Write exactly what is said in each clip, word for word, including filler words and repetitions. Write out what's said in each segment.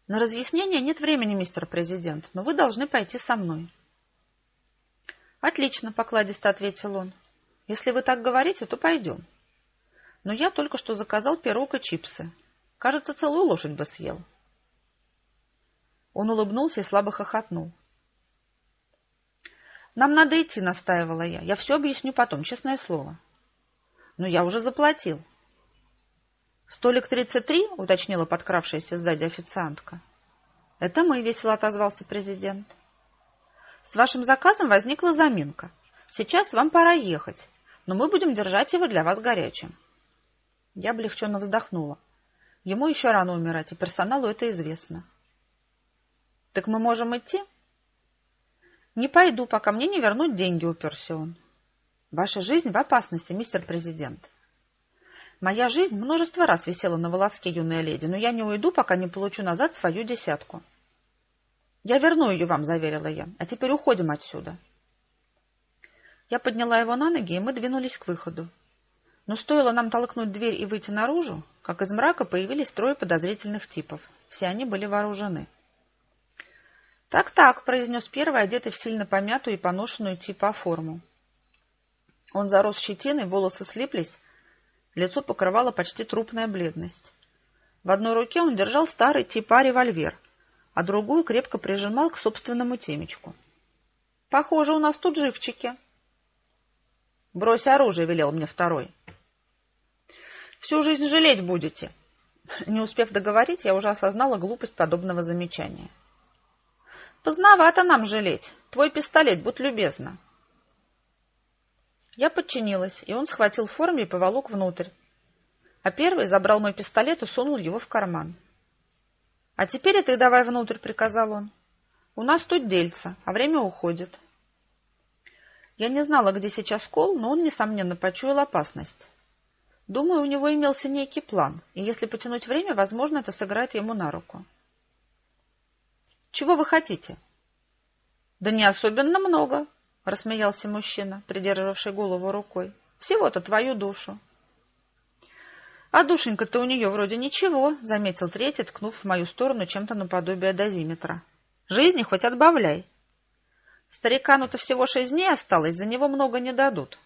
На разъяснение нет времени, мистер президент, но вы должны пойти со мной. Отлично, покладисто ответил он. Если вы так говорите, то пойдем. Но я только что заказал пирог и чипсы. Кажется, целую лошадь бы съел. Он улыбнулся и слабо хохотнул. Нам надо идти, настаивала я. Я все объясню потом, честное слово. Но я уже заплатил. Столик тридцать три, уточнила подкравшаяся сзади официантка. Это мы, весело отозвался президент. С вашим заказом возникла заминка. Сейчас вам пора ехать, но мы будем держать его для вас горячим. Я облегченно вздохнула. Ему еще рано умирать, и персоналу это известно. Так мы можем идти? Не пойду, пока мне не вернут деньги, уперся он. Ваша жизнь в опасности, мистер президент. Моя жизнь множество раз висела на волоске, юная леди, но я не уйду, пока не получу назад свою десятку. Я верну ее вам, заверила я. А теперь уходим отсюда. Я подняла его на ноги, и мы двинулись к выходу. Но стоило нам толкнуть дверь и выйти наружу, как из мрака появились трое подозрительных типов. Все они были вооружены. «Так-так», — произнес первый, одетый в сильно помятую и поношенную типа форму. Он зарос щетиной, волосы слиплись, лицо покрывала почти трупная бледность. В одной руке он держал старый типа револьвер, а другую крепко прижимал к собственному темечку. «Похоже, у нас тут живчики». «Брось оружие», — велел мне второй. «Всю жизнь жалеть будете». Не успев договорить, я уже осознала глупость подобного замечания. «Поздновато нам жалеть. Твой пистолет, будь любезна». Я подчинилась, и он схватил в форме и поволок внутрь. А первый забрал мой пистолет и сунул его в карман. «А теперь и ты давай внутрь», — приказал он. «У нас тут дельца, а время уходит». Я не знала, где сейчас Кол, но он, несомненно, почуял опасность. Думаю, у него имелся некий план, и если потянуть время, возможно, это сыграет ему на руку. «Чего вы хотите?» «Да не особенно много», — рассмеялся мужчина, придерживавший голову рукой. «Всего-то твою душу». «А душенька-то у нее вроде ничего», — заметил третий, ткнув в мою сторону чем-то наподобие дозиметра. «Жизни хоть отбавляй. Старикану-то всего шесть дней осталось, за него много не дадут».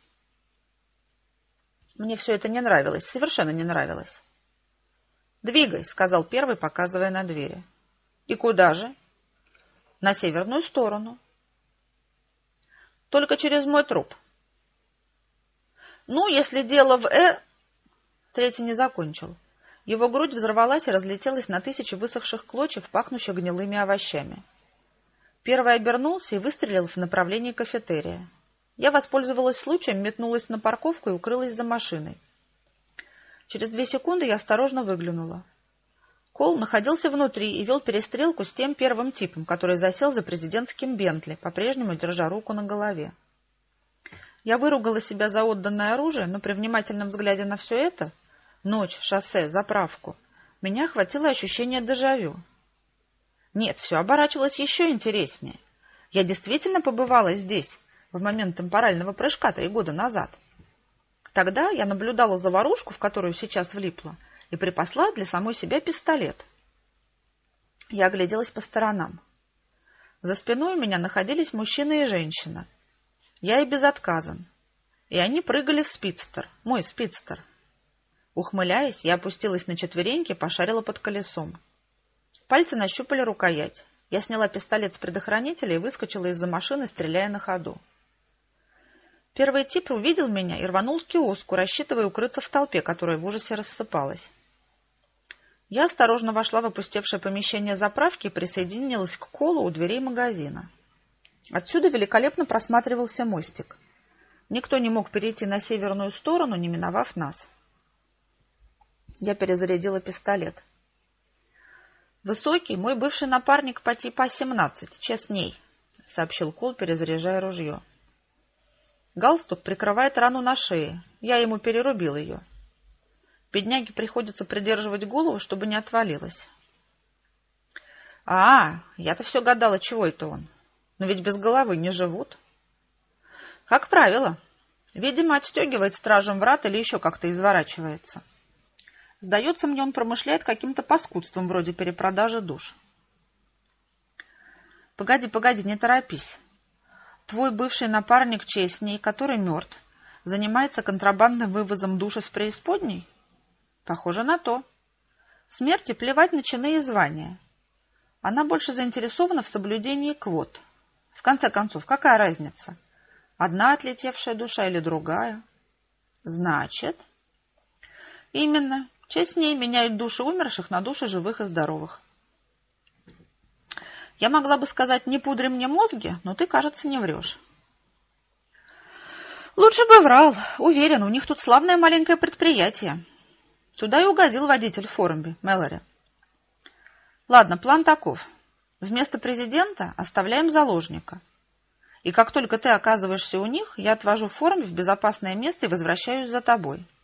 Мне все это не нравилось, совершенно не нравилось. «Двигай», — сказал первый, показывая на двери. «И куда же?» «На северную сторону». «Только через мой труп». «Ну, если дело в э...» Третий не закончил. Его грудь взорвалась и разлетелась на тысячи высохших клочьев, пахнущих гнилыми овощами. Первый обернулся и выстрелил в направлении кафетерия. Я воспользовалась случаем, метнулась на парковку и укрылась за машиной. Через две секунды я осторожно выглянула. Кол находился внутри и вел перестрелку с тем первым типом, который засел за президентским Бентли, по-прежнему держа руку на голове. Я выругала себя за отданное оружие, но при внимательном взгляде на все это — ночь, шоссе, заправку — меня охватило ощущение дежавю. Нет, все оборачивалось еще интереснее. Я действительно побывала здесь в момент темпорального прыжка три года назад. Тогда я наблюдала заварушку, в которую сейчас влипла, и припасла для самой себя пистолет. Я огляделась по сторонам. За спиной у меня находились мужчина и женщина. Я и безотказен. И они прыгали в спидстер, мой спидстер. Ухмыляясь, я опустилась на четвереньки, пошарила под колесом. Пальцы нащупали рукоять. Я сняла пистолет с предохранителя и выскочила из-за машины, стреляя на ходу. Первый тип увидел меня и рванул к киоску, рассчитывая укрыться в толпе, которая в ужасе рассыпалась. Я осторожно вошла в опустевшее помещение заправки и присоединилась к Колу у дверей магазина. Отсюда великолепно просматривался мостик. Никто не мог перейти на северную сторону, не миновав нас. Я перезарядила пистолет. «Высокий, мой бывший напарник по типа семнадцать, честней», — сообщил Кол, перезаряжая ружье. «Галстук прикрывает рану на шее. Я ему перерубил ее. Бедняге приходится придерживать голову, чтобы не отвалилась». «А, я-то все гадала, чего это он. Но ведь без головы не живут». «Как правило. Видимо, отстегивает стражем врат или еще как-то изворачивается. Сдается мне, он промышляет каким-то паскудством вроде перепродажи душ. Погоди, погоди, не торопись. Твой бывший напарник Честней, который мертв, занимается контрабандным вывозом душ из преисподней? Похоже на то. Смерти плевать на чины и звания. Она больше заинтересована в соблюдении квот. В конце концов, какая разница? Одна отлетевшая душа или другая? Значит... Именно. Честней меняют души умерших на души живых и здоровых. Я могла бы сказать, не пудри мне мозги, но ты, кажется, не врешь. Лучше бы врал. Уверен, у них тут славное маленькое предприятие. Туда и угодил водитель Форумби, Мэлори. Ладно, план таков. Вместо президента оставляем заложника. И как только ты оказываешься у них, я отвожу Форумби в безопасное место и возвращаюсь за тобой.